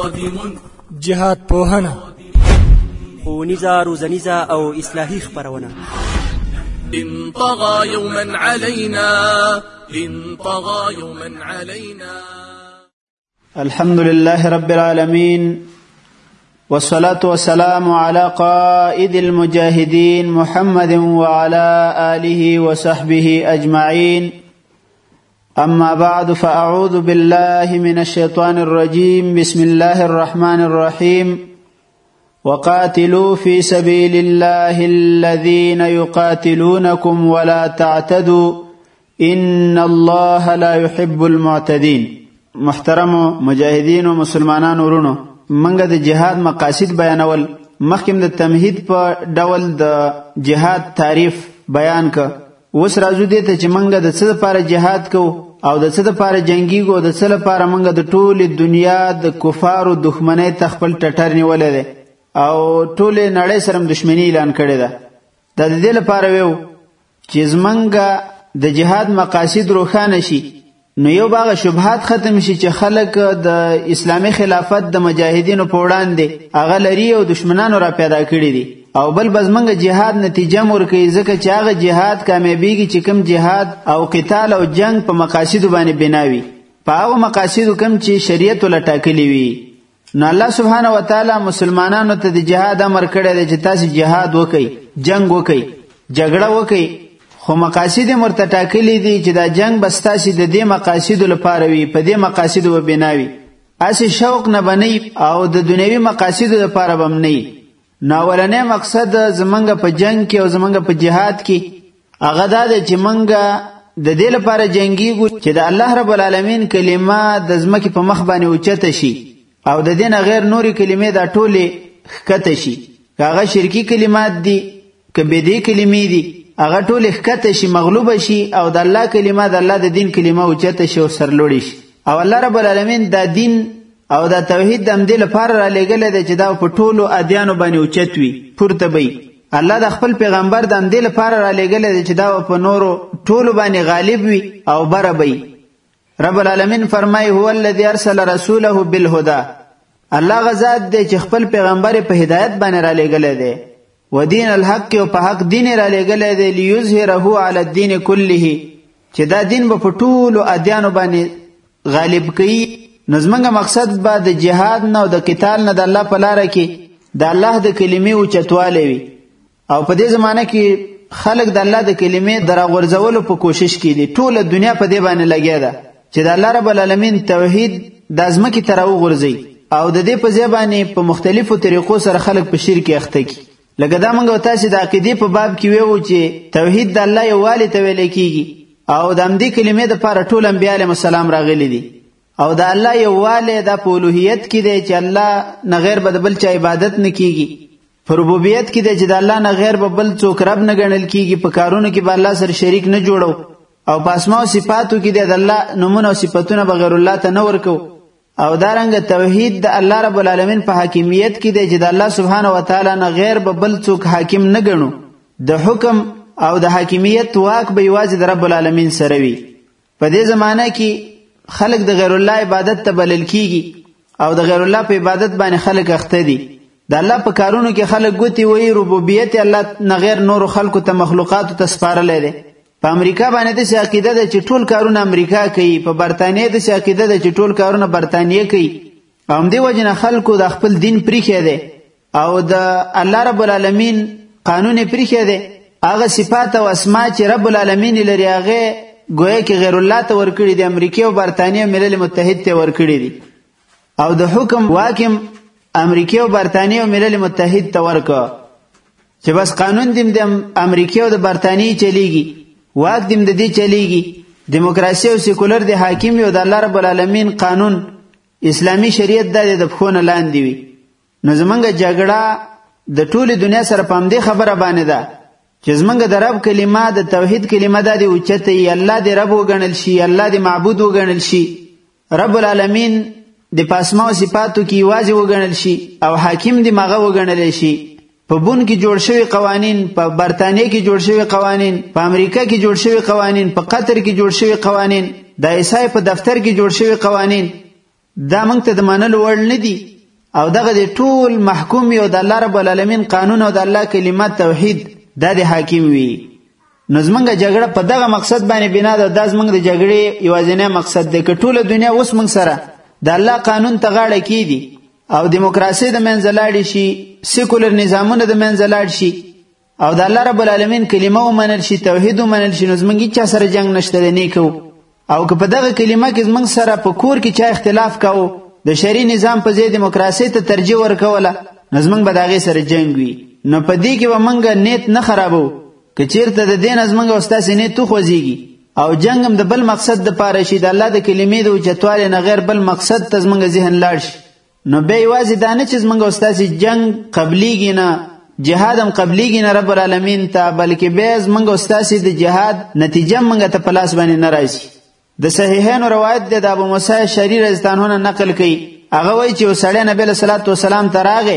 جهاد پوهنه، ښوونیزه، روزنیزه او اصلاحي خپرونه. إن طغى يوما علينا إن طغى يوما علينا. الحمد لله رب العالمين، والصلاة والسلام على قائد المجاهدين محمد وعلى آله وصحبه أجمعين. أما بعد، فأعوذ بالله من الشيطان الرجيم. بسم الله الرحمن الرحيم. وقاتلوا في سبيل الله الذين يقاتلونكم ولا تعتدوا إن الله لا يحب المعتدين. محترم مجاهدین و مسلمانان ورونو، منګه د جهاد مقاصد بیانول، مخکې د تمهید په ډول د جهاد تعریف بیان ک. اوس راځو دې ته چې منګه د څه لپاره جهاد کوو او د څه لپاره جنگیږو او د څه لپاره منګه د ټولې دنیا د کفارو دښمنۍ ته خپل ټټر نیولې ده او ټولې نړۍ سره دښمنی اعلان کړې ده. د دې لپاره ویو چې زمنګه د جهاد مقاصد روښانه شي، نو یو باغ شبهات ختم شي چې خلک د اسلامی خلافت د مجاهدینو په وړاندې هغه لري او دشمنانو را پیدا کړي دي، او بل بزمنګ جهاد نتیجه مورکوي، ځکه چې هغه جهاد کامیابیږي چې کوم جهاد او قتال او جنگ په مقاصد باندې بناوي، په هغه مقاصد کوم چې شریعت ول ټاکلي وي. نو الله سبحانه و تعالی مسلمانانو ته د جهاد امر کړی دی چې تاسو جهاد وکئ، جنگ وکئ، جګړه وکئ، خو مقاصد مرته ټاکلي دي چې دا جنگ بس تاسو د دې مقاصدو لپاره وي، په دې مقاصدو وبناوي، اسی شوق نه بنئ او د دنیوي مقاصدو لپاره بم نه. نو ولنې مقصد زمونږ په جنگ کې او زمونږ په جهاد کې هغه دا دی چې مونږ د دې لپاره جنگیږو چې د الله رب العالمین کلمه د ځمکې په مخ باندې اوچته شي او د دې نه غیر نوري کلمې دا ټولې ښکته شي، که هغه شرکي کلمات دي که بدعي کلمې دي هغه ټولې ښکته شي، مغلوبه شي او د الله کلمه د الله د دین کلمه اوچته شي او سرلوړي شي. او الله رب العالمین دا دین او دا توحید د همدې لپاره را لېږلی دی چې دا په ټولو ادیانو باندې اوچت وي، پورته وي. الله د خپل پیغمبر د همدې لپاره را لېږلی دی چې دا په نورو ټولو باندې غالب وي او بره وي. رب العالمین فرمایي هو الذي ارسل رسوله بالهدى. الله غزاد دی چې خپل پیغمبر په هدایت باندې را لېږلی دی، و دین الحق او په حق دین را لېږلی دی، لیظهره علی الدین کله، چې دا دین به په ټولو ادیانو باندې غالب کوي. نو زمونږ مقصد به د جهاد نه او د قتال نه د الله په لاره کې د الله د کلمې اوچتوالی وي. او په دې زمانه کې خلک د الله د کلمې د راغورځولو په کوشش کې دي، ټوله دنیا په دې باندې لګیا ده چې د الله رب العالمین توحید د ځمکې ته راوغورځوي او د دې په ځای باندې په مختلفو طریقو سره خلک په شرک اخته کړي. لکه دا موږ تاسو د عقیدې په باب کې ویو چې توحید د الله یووالي ته ویل کېږي او د همدې کلمې دپاره ټول انبیا علیهم السلام راغلي دي، او د الله یووالی دا په الوهیت کې دی چې الله نه غیر به د بل چا عبادت نه کېږي، په ربوبیت کې دی چې د الله نه غیر به بل څوک رب نه ګڼل کېږي، په کارونو کې به الله سره شریک نه جوړو، او په اسماء او صفاتو کې دی د الله نومونه او صفتونه به غیر الله ته نه ورکو. او دارنګه توحید د الله رب العالمین په حاکمیت کې دی چې د الله سبحانه و تعالی نه غیر به بل څوک حاکم نه ګڼو، د حکم او د حاکمیت واک به یوازې د رب العالمین سره وي. په دې زمانه کې خلق د غیر الله عبادت ته بلل کیږي او د غیر الله په عبادت باندې خلق اخته دي. د الله په کارونو کې خلق ګوتی وایي ربوبیت الله نه غیر نور خلقو ته مخلوقاتو ته سپارلی دی. په امریکا باندې داسې عقیده ده چې ټول کارونه امریکا کوي، په برطانیه داسې عقیده ده چې ټول کارونه برطانیه کوي، او همدې وجې نه خلکو د خپل دین پریښی دی او د الله رب العالمین قانون یې پریښی دی. هغه صفات او اسما چې رب العالمین یې لري هغې گویا کې غیر الله ته ورکړي دي، امریکې او برطانیه ملل متحد ته ورکړي دي، او د حکم واکم امریکې او برطانیه او ملل متحد ته ورکړه چې بس قانون دیم د امریکې او د برطانیې چلیږي، واک دیم د دې چلیږي، دیموکراسي او سیکولر د حاکم یو د الله رب العالمین قانون اسلامی شریعت د پښو نه لاندې وي. نو زمونږ جګړه د ټولې دنیا سره په همدې خبره باندې ده چې زمونږ د رب کلمه د توحید کلمه دا دی اوچته وي، الله دې رب وګڼل شي، الله دې معبود وګڼل شي، رب العالمین د پاسما او صفاتو کې یوازې وګڼل شي او حاکم دې مغه وګڼل شي. په بون کې جوړ شوی قوانین، په برطانیه کې جوړ شوی قوانین، په امریکا کې جوړ شوی قوانین، په قطر کې جوړ شوی قوانین، د عیسی په دفتر کې جوړ شوی قوانین، دا موږ ته د منلو وړ نه دي او دغه د ټول محکوم یو د الله رب العالمین قانون او د الله کلمت توحید دا د حاکم وي. نو زمونږ جګړه په دغه مقصد باندې بنا ده. دا زمونږ د جګړې یوازینی مقصد دی. که ټوله دنیا اوس موږ سره د الله قانون ته غاړه کیدي او دیموکراسي د منځه لاړې شي، سیکولر نظامونه د منځه لاړ شي او د الله رب العالمین کلمه ومنل شي، توحید ومنل شي، نو زمونږ هیچا سره جنگ نشته دی نه کوو. او که په دغه کلمه کې زمونږ سره په کور کې چا اختلاف کوو، د شرعي نظام په ځای دیموکراسي ته ترجیح ورکوله، نو زمونږ به د هغې سره جنگ وي. نو په دې کې به موږ نیت نه خرابو. که چیرته د دې نه زمونږ او ستاسې نیت وخوځېږي او جنگ هم د بل مقصد دپاره شي، د الله د کلمې د اوچتوالي نه غیر بل مقصد ته زمونږ ذهن لاړ شي، نو بیا یوازې دا نه چې زمونږ او ستاسې جنگ قبلیږي نه، جهاد هم قبلیږي نه رب العالمین ته، بلکې بیا زمونږ او ستاسې د جهاد نتیجه موږ ته په لاس باندې نه راځي. د صحیحینو روایت دی د ابو موسی اشعري رضی الله عنه نقل کوي. هغه وایي چې یو سړی نبی علیه صلات وسلام ته راغی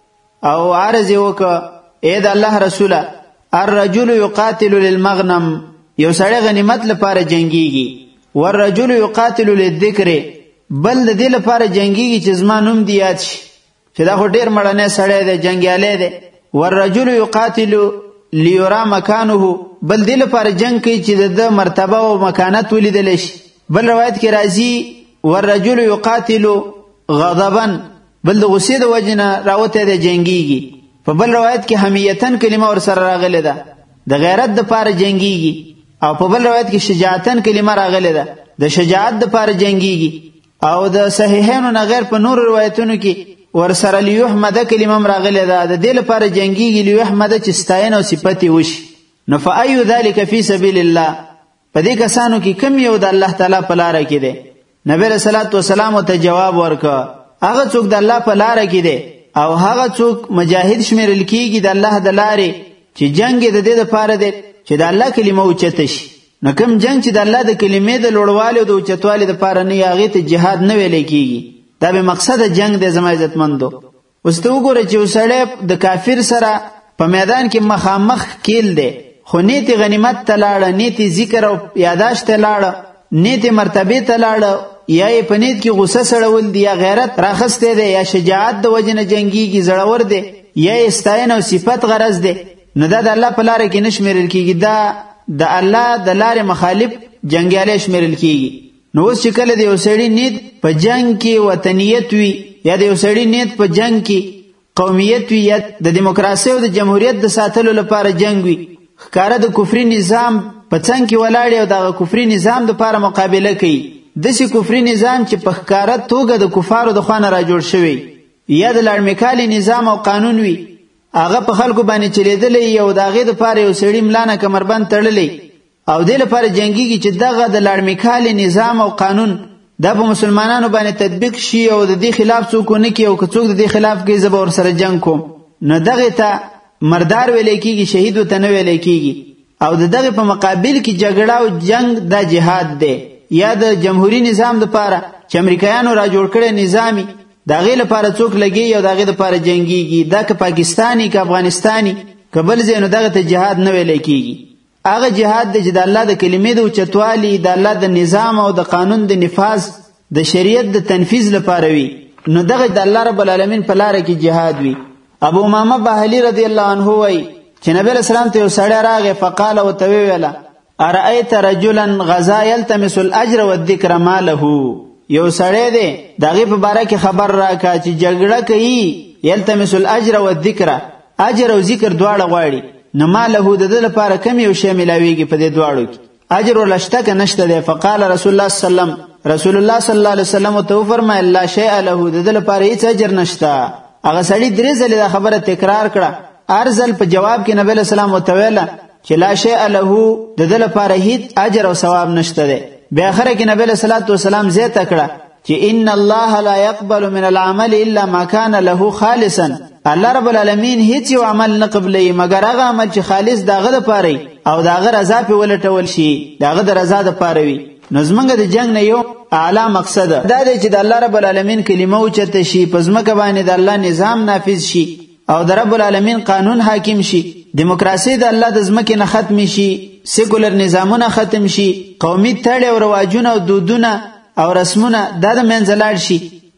او عرض یې وکړه: ای د الله رسوله، الرجل یقاتل للمغنم، یو سړی غنیمت لپاره جنگیږي، والرجل یقاتل للذکر، بل د دې لپاره جنگیږي چې زما نوم دی یاد شي، چې دا خو ډېر مړنی سړی دی، جنګیالی دی. والرجل یقاتل لیرا مکانه، بل دې لپاره جنگ کوي چې د مرتبه او مکانت ولیدلی شي. بل روایت کې راځي والرجل یقاتل غضبا، بل د غصې د وجې نه راوتی دی جنګیږي. په بل روایت کې حمیتن کلمه ورسره راغلی ده، د غیرت دپاره جنګیږي. او په بل روایت کې شجاعتن کلمه راغلی ده، د شجاعت دپاره جنګیږي. او د صحیحینو نه غیر په نور روایتونو کې ورسره لیحمده کلمه هم راغلی ده، د دې لپاره جنګیږي لیحمده چې ستاینه او صفت یې وشي. نو فأی ذلک فی سبیل الله، په دې کسانو کې کم یو د الله تعالی په لاره کې دی؟ نبی علیه صلات وسلام ته جواب ورکړه: هغه څوک د الله په لاره کې دی او هغه څوک مجاهد شمیرل کیږي د الله د لارې چې جنگ د دې لپاره دی چې د الله کلمه اوچته شي. نو کوم جنگ چې د الله د کلمې د لوړوالي او د اوچتوالي دپاره نه وي، هغې ته جهاد نه ویلی کیږي. دا بې مقصده جنگ دی زما عزتمندو. اوس ته وګوره چې یو سړی د کافر سره په میدان کې مخامخ کیل دی، خو نیت غنیمت ته لاړه، نیت ذکر او یاداشت ته لاړه، نیت مرتبه ته لاړه، یا یې په نیت کې غصه سړول دی، یا غیرت راخستی دی، یا شجاعت د وجې نه جنګیږي زړور دی، یا یې ستاینه او صفت غرض دی، نو دا د الله په لاره کې نه شمیرل کیږي، دا د الله د لارې مخالف جنګیالی شمیرل کیږي. نو اوس چې کله د یو سړي نیت په جنگ کې وطنیت وي، یا د یو سړي نیت په جنگ کې قومیت وي، یا د دیموکراسۍ او د جمهوریت د ساتلو لپاره جنگ وي، ښکاره د کفري نظام په څنګ کې ولاړ او دغه کفري نظام دپاره مقابله کوي، داسې کفري نظام چې په ښکاره توګه د کفارو د خوا نه راجوړ شوی، یا د لاړمکالي نظام او قانون وي، هغه په خلکو باندې چلیدلی او د هغې دپاره یو سړي ملا نه کمربند تړلی او دې لپاره جنګیږي چې دغه د لاړمکالي نظام او قانون دا په مسلمانانو باندې تطبیق شي او د دې خلاف څوک ونه کړي، او که څوک د دې خلاف کوي زه به ورسره جنګ کوم. نو دغې ته مردار ویلی کېږي، شهید ورته نه ویلی کېږي. او د دغې په مقابل کې جګړه او جنگ دا جهاد دی. یا د جمهوری نظام دپاره چې امریکایانو را جوړ کړی نظامي، د هغې لپاره څوک لګېږي او د هغې دپاره جنګیږي، دا که پاکستاني که افغانستاني که بل ځای، نو دغه ته جهاد نه ویلی کېږي. هغه جهاد دی چې د الله د کلمې د اوچتوالي، د الله د نظام او د قانون د نفاذ، د شریعت د تنفیذ لپاره وي، نو دغه د الله رب العالمین په لاره کې جهاد وي. ابو امامه باهلي رضی الله عنه وایي چې نبی علیه السلام ته یو سړی راغی، فقال ورته وویله: ارأیت رجلا غزا یلتمس الاجر والذکر ما له، یو سړی دی د هغې په باره کې خبر راکړه چې جګړه کوي، یلتمس الاجر والذکر، اجر او ذکر دواړه غواړي، نو ما له د ده لپاره کم یو شی میلاویږي په دې دواړو کې، اجر ورله شته که نشته دی؟ فقال رسول الله صلی الله علیه وسلم، رسول الله صلی الله علیه وسلم ورته وفرمیل: لا شیء له، د ده لپاره هیڅ اجر نشته. هغه سړي 3 ځلې دا خبره تکرار کړه، هر ځل په جواب کې نبی علیه السلام ورته ویله چې لا شیء له، د ده لپاره هیڅ اجر او ثواب نشته دی. بیا آخره کې نبی علیه الصلاة والسلام زیاته کړه چې ان الله لا يقبل من العمل الا ما كان له خالصا، الله رب العالمین هیڅ یو عمل نه قبلوي مګر هغه عمل چې خالص داغه دپاره او داغه رضا پې ولټول شي، داغه د رضا دپاره وي. نو زمونږ د جنګ نه یو اعلی مقصد دا دی چې د الله رب العالمین کلمه اوچته شي، په ځمکه باندې د الله نظام نافذ شي او د رب العالمین قانون حاکم شي، دیموکراسي د الله د ځمکې نه ختم شي، سیکولر نظامونه ختم شي، قومي تړې او رواجونه او دودونه او رسمونه دا د منځه لاړ شي،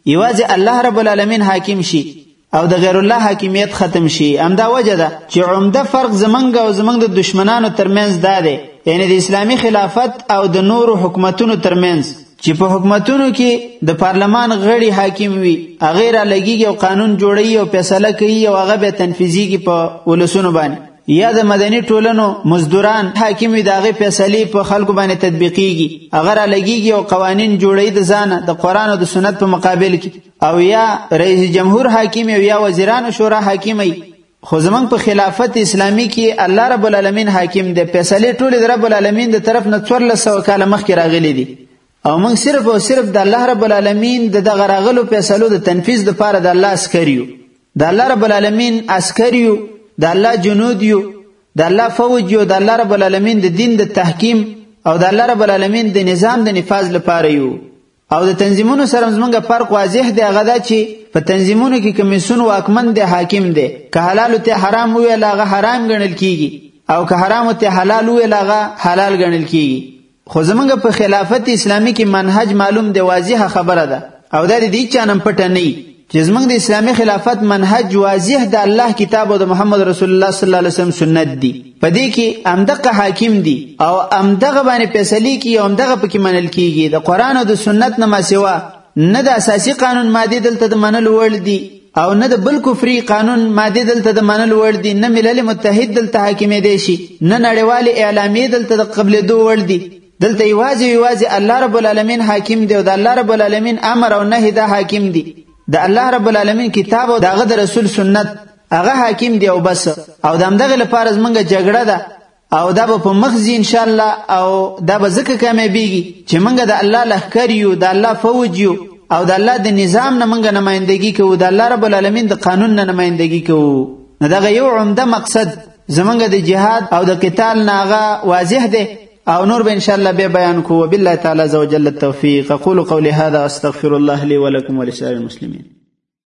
یوازې الله رب العالمین حاکم شي او د غیر الله حاکمیت ختم شي. همدا وجه ده چې عمده فرق زمنګ او زمنګ د دشمنانو ترمنځ دا دی، یعنی د اسلامی خلافت او د نورو حکومتونو ترمنځ چې په حکومتونو کې د پارلمان غړي حاکم وي، هغه را لګیږي او قانون جوړوي او فیصله کوي او هغه به تنفیذیږي په ولسونو باندې، یا د مدني ټولنو مزدوران حاکم وي، د هغې فیصلې په خلکو باندې تطبیقیږي، هغه را لګیږي او قوانین جوړوي د ځانه د قرآن او د سنت په مقابل کې، او یا رئیس جمهور حاکم او یا وزیرانو شورا حاکم وي. خو زمونږ په خلافت اسلامی کې الله رب العالمین حاکم دی، فیصلې ټولې د رب العالمین د طرف نه 1400 کاله مخکې راغلي دي، او موږ صرف او صرف د الله رب العالمین د دغه راغلو فیصلو د تنفیذ لپاره د الله عسکر یو، د الله رب العالمین عسکر یو، د الله جنود یو، د الله فوج یو، د الله رب العالمین د دین د تحکیم او د الله رب العالمین د نظام د نفاذ لپاره یو. او د تنظیمونو سره زمونږ فرق واضح دی، هغه دا چې په تنظیمونو کې کمیسیون واکمن دی، حاکم دی، که حلال ته حرام ویل هغه حرام ګڼل کیږي او که حرام ته حلال ویل هغه حلال ګڼل کیږي. خو زمونږ په خلافت اسلامی کې منهج معلوم دی، واضح خبره ده، او دا د دې چا نن پټه نه چې زمونږ د اسلامی خلافت منهج واضح د الله کتاب او د محمد رسول الله صلی الله علیه وسلم سنت دی. په دې کې امدغه حاکم دی او امدغه باندې فیصله کوي او امدغه پکې منل کیږي. د قرآن او د سنت نه ما سوا نه د اساسي قانون ماده دلته د منل وړ دی او نه د بل کفري قانون ماده دلته د منل وړ دی، نه ملل متحد دلته حاکمې دی شي، نه نړیوال اعلامیه دلته د قبلېدو وړ دی. دلته یوازې الله رب العالمین حاکم دی او د الله رب العالمین امر او نهي دا حاکم دی، د الله رب العالمین کتاب او دغه د رسول سنت هغه حاکم دی او بس. او د همدغه لپاره زمونږ جګړه ده او دا به په مخ ځي ان شاء الله، او دا به ځکه کامیابیږي چې مونږ د الله لښکر یو، د الله فوج یو او د الله د نظام نه مونږ نمایندګي کوو، د الله رب العالمین د قانون نه نمایندګي کوو. نو دغه یو عمده مقصد زمونږ د جهاد او د قتال نه هغه واضح دی، او نور به ان شاء الله به بیان کوو. وبالله تعالی عز وجل التوفیق. اقول قولي هذا واستغفر الله لي ولكم ولسائر المسلمين.